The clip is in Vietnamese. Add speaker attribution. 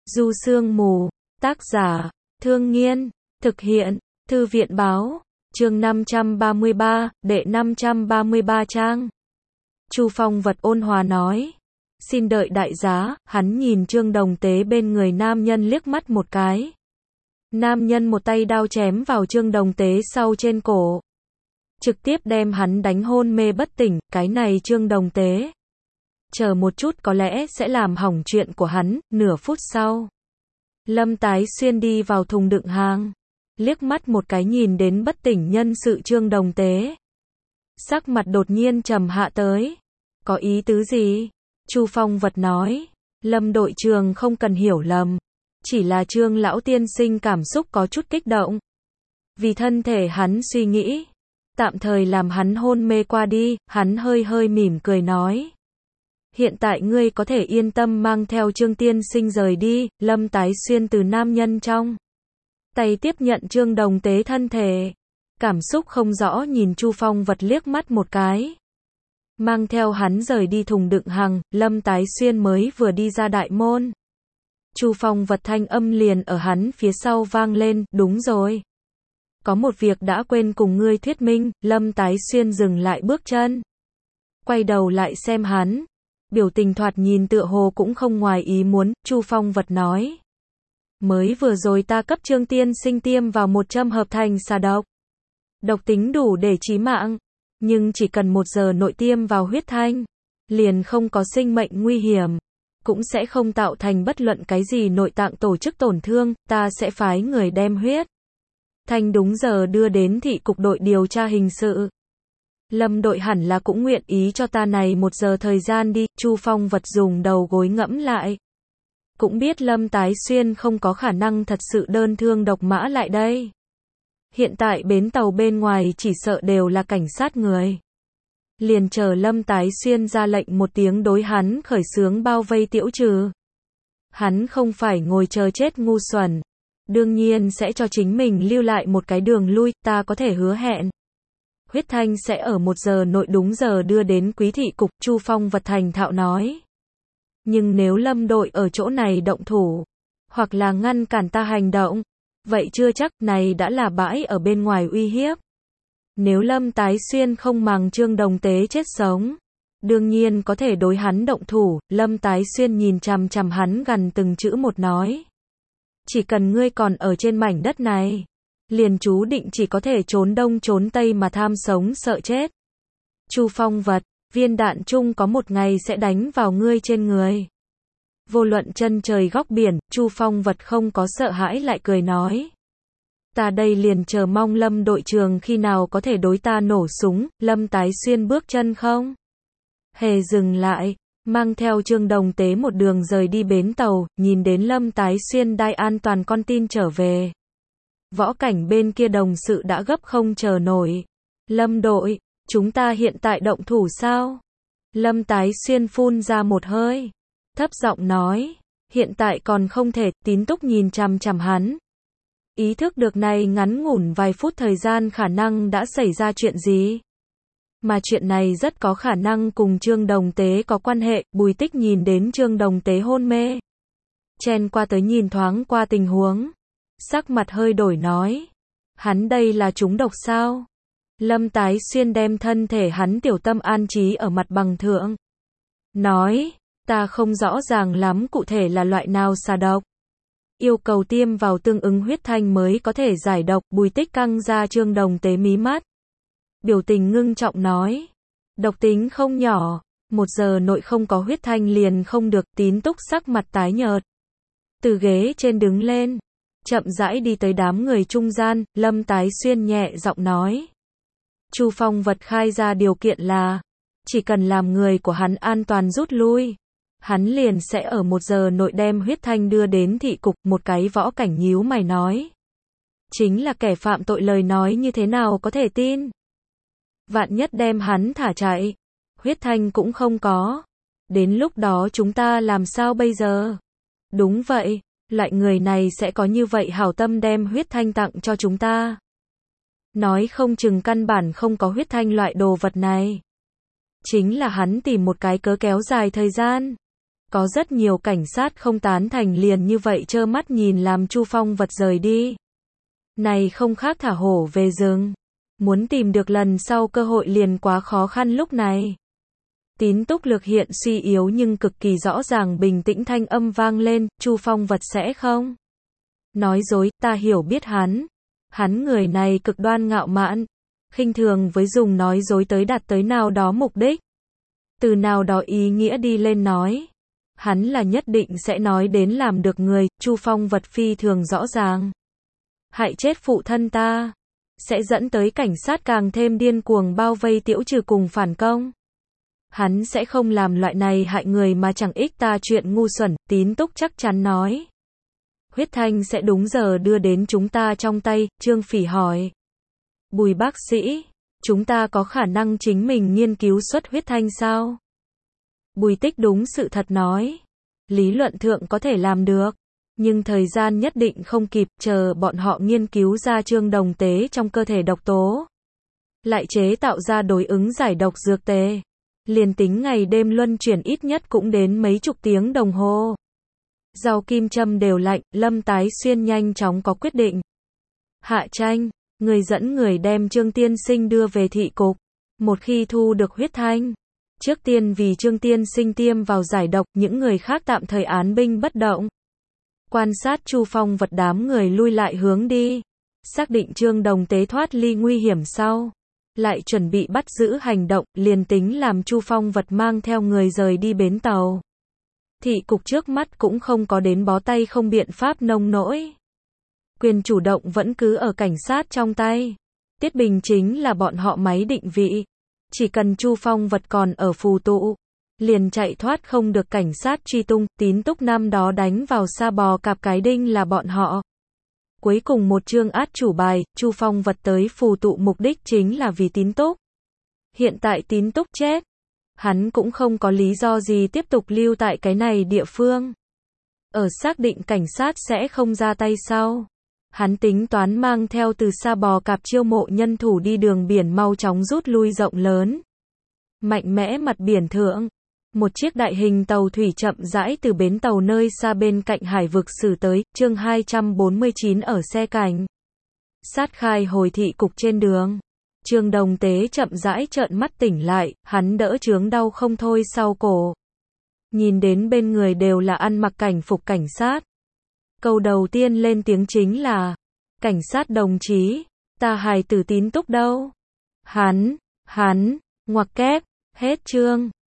Speaker 1: Du Sương Mù, tác giả, Thương Nghiên, thực hiện, Thư viện Báo, chương 533, đệ 533 trang. Chu Phong Vật ôn hòa nói, xin đợi đại giá. Hắn nhìn Trương Đồng Tế bên người nam nhân liếc mắt một cái. Nam nhân một tay đao chém vào Trương Đồng Tế sau trên cổ, trực tiếp đem hắn đánh hôn mê bất tỉnh. Cái này Trương Đồng Tế, chờ một chút có lẽ sẽ làm hỏng chuyện của hắn. Nửa phút sau, Lâm Tái Xuyên đi vào thùng đựng hàng, liếc mắt một cái nhìn đến bất tỉnh nhân sự Trương Đồng Tế, sắc mặt đột nhiên trầm hạ tới. Có ý tứ gì? Chu Phong Vật nói, Lâm đội trưởng không cần hiểu lầm, chỉ là Trương lão tiên sinh cảm xúc có chút kích động, vì thân thể hắn suy nghĩ, tạm thời làm hắn hôn mê qua đi. Hắn hơi hơi mỉm cười nói, hiện tại ngươi có thể yên tâm mang theo Trương tiên sinh rời đi. Lâm Tái Xuyên từ nam nhân trong tay tiếp nhận Trương Đồng Tế thân thể, cảm xúc không rõ nhìn Chu Phong Vật liếc mắt một cái, mang theo hắn rời đi thùng đựng hàng. Lâm Tái Xuyên mới vừa đi ra đại môn, Chu Phong Vật thanh âm liền ở hắn phía sau vang lên, đúng rồi, có một việc đã quên cùng ngươi thuyết minh. Lâm Tái Xuyên dừng lại bước chân, quay đầu lại xem hắn, biểu tình thoạt nhìn tựa hồ cũng không ngoài ý muốn. Chu Phong Vật nói, mới vừa rồi ta cấp Trương tiên sinh tiêm vào một châm hợp thành xà độc, độc tính đủ để chí mạng, nhưng chỉ cần 1 giờ nội tiêm vào huyết thanh, liền không có sinh mệnh nguy hiểm, cũng sẽ không tạo thành bất luận cái gì nội tạng tổ chức tổn thương. Ta sẽ phái người đem huyết thanh đúng giờ đưa đến thị cục đội điều tra hình sự. Lâm đội hẳn là cũng nguyện ý cho ta này 1 giờ thời gian đi. Chu Phong Vật dùng đầu gối ngẫm lại, cũng biết Lâm Tái Xuyên không có khả năng thật sự đơn thương độc mã lại đây. Hiện tại bến tàu bên ngoài chỉ sợ đều là cảnh sát người, liền chờ Lâm Tái Xuyên ra lệnh một tiếng đối hắn khởi xướng bao vây tiễu trừ. Hắn không phải ngồi chờ chết ngu xuẩn, đương nhiên sẽ cho chính mình lưu lại một cái đường lui. Ta có thể hứa hẹn, huyết thanh sẽ ở 1 giờ nội đúng giờ đưa đến quý thị cục. Chu Phong Vật thành thạo nói, nhưng nếu Lâm đội ở chỗ này động thủ, hoặc là ngăn cản ta hành động, vậy chưa chắc. Này đã là bãi ở bên ngoài uy hiếp. Nếu Lâm Tái Xuyên không màng Trương Đồng Tế chết sống, đương nhiên có thể đối hắn động thủ. Lâm Tái Xuyên nhìn chằm chằm hắn gần từng chữ một nói, chỉ cần ngươi còn ở trên mảnh đất này, liền chú định chỉ có thể trốn đông trốn tây mà tham sống sợ chết. Chu Phong Vật, viên đạn chung có một ngày sẽ đánh vào ngươi trên người. Vô luận chân trời góc biển, Chu Phong Vật không có sợ hãi, lại cười nói, ta đây liền chờ mong Lâm đội trưởng khi nào có thể đối ta nổ súng. Lâm Tái Xuyên bước chân không hề dừng lại, mang theo Trương Đồng Tế một đường rời đi bến tàu. Nhìn đến Lâm Tái Xuyên đai an toàn con tin trở về, võ cảnh bên kia đồng sự đã gấp không chờ nổi. Lâm đội, chúng ta hiện tại động thủ sao? Lâm Tái Xuyên phun ra một hơi, thấp giọng nói, hiện tại còn không thể. Tín Túc nhìn chằm chằm hắn, ý thức được này ngắn ngủn vài phút thời gian khả năng đã xảy ra chuyện gì, mà chuyện này rất có khả năng cùng Trương Đồng Tế có quan hệ. Bùi Tích nhìn đến Trương Đồng Tế hôn mê, chen qua tới nhìn thoáng qua tình huống, sắc mặt hơi đổi nói, hắn đây là trúng độc sao? Lâm Tái Xuyên đem thân thể hắn tiểu tâm an trí ở mặt bằng thượng, nói, ta không rõ ràng lắm cụ thể là loại nào xà độc, yêu cầu tiêm vào tương ứng huyết thanh mới có thể giải độc. Bùi Tích căng ra Trương Đồng Tế mí mắt, biểu tình ngưng trọng nói, độc tính không nhỏ, 1 giờ nội không có huyết thanh liền không được. Tín Túc sắc mặt tái nhợt, từ ghế trên đứng lên, chậm rãi đi tới đám người trung gian. Lâm Tái Xuyên nhẹ giọng nói, Chu Phong Vật khai ra điều kiện là, chỉ cần làm người của hắn an toàn rút lui, hắn liền sẽ ở 1 giờ nội đem huyết thanh đưa đến thị cục. Một cái võ cảnh nhíu mày nói, chính là kẻ phạm tội lời nói như thế nào có thể tin? Vạn nhất đem hắn thả chạy, huyết thanh cũng không có, đến lúc đó chúng ta làm sao bây giờ? Đúng vậy, loại người này sẽ có như vậy hảo tâm đem huyết thanh tặng cho chúng ta? Nói không chừng căn bản không có huyết thanh loại đồ vật này, chính là hắn tìm một cái cớ kéo dài thời gian. Có rất nhiều cảnh sát không tán thành liền như vậy trơ mắt nhìn làm Chu Phong Vật rời đi. Này không khác thả hổ về rừng. Muốn tìm được lần sau cơ hội liền quá khó khăn lúc này. Tín Túc Lực hiện suy yếu nhưng cực kỳ rõ ràng bình tĩnh thanh âm vang lên, Chu Phong Vật sẽ không nói dối, ta hiểu biết hắn. Hắn người này cực đoan ngạo mạn, khinh thường với dùng nói dối tới đạt tới nào đó mục đích. Từ nào đó ý nghĩa đi lên nói. Hắn là nhất định sẽ nói đến làm được người, Chu Phong Vật phi thường rõ ràng. Hại chết phụ thân ta, sẽ dẫn tới cảnh sát càng thêm điên cuồng bao vây Tiễu Trừ cùng phản công. Hắn sẽ không làm loại này hại người mà chẳng ích ta chuyện ngu xuẩn, Tín Túc chắc chắn nói. Huyết thanh sẽ đúng giờ đưa đến chúng ta trong tay, Trương Phỉ hỏi. Bùi bác sĩ, chúng ta có khả năng chính mình nghiên cứu xuất huyết thanh sao? Bùi Tích đúng sự thật nói. Lý luận thượng có thể làm được, nhưng thời gian nhất định không kịp, chờ bọn họ nghiên cứu ra trương đồng tế trong cơ thể độc tố. Lại chế tạo ra đối ứng giải độc dược tề. Liền tính ngày đêm luân chuyển ít nhất cũng đến mấy chục tiếng đồng hồ. Rau kim châm đều lạnh, Lâm Tái Xuyên nhanh chóng có quyết định. Hạ Tranh, người dẫn người đem Trương Tiên Sinh đưa về thị cục. Một khi thu được huyết thanh, trước tiên vì Trương Tiên Sinh tiêm vào giải độc, những người khác tạm thời án binh bất động. Quan sát Chu Phong Vật đám người lui lại hướng đi. Xác định Trương Đồng Tế thoát ly nguy hiểm sau. Lại chuẩn bị bắt giữ hành động, liền tính làm Chu Phong Vật mang theo người rời đi bến tàu. Thị cục trước mắt cũng không có đến bó tay không biện pháp nông nỗi. Quyền chủ động vẫn cứ ở cảnh sát trong tay. Tiết Bình chính là bọn họ máy định vị. Chỉ cần Chu Phong Vật còn ở phù tụ, liền chạy thoát không được cảnh sát truy tung. Tín Túc năm đó đánh vào sa bò cạp cái đinh là bọn họ. Cuối cùng một chương át chủ bài, Chu Phong Vật tới phù tụ mục đích chính là vì Tín Túc. Hiện tại Tín Túc chết, hắn cũng không có lý do gì tiếp tục lưu tại cái này địa phương. Ở xác định cảnh sát sẽ không ra tay sau, hắn tính toán mang theo từ sa bò cạp chiêu mộ nhân thủ đi đường biển mau chóng rút lui rộng lớn. Mạnh mẽ mặt biển thượng, một chiếc đại hình tàu thủy chậm rãi từ bến tàu nơi xa bên cạnh hải vực xử tới, chương 249 ở xe cảnh. Sát khai hồi thị cục trên đường. Trương Đồng Tế chậm rãi trợn mắt tỉnh lại, hắn đỡ chướng đau không thôi sau cổ. Nhìn đến bên người đều là ăn mặc cảnh phục cảnh sát. Câu đầu tiên lên tiếng chính là, cảnh sát đồng chí, ta hài tử Tín Túc đâu? Hắn, ngoặc kép, hết chương.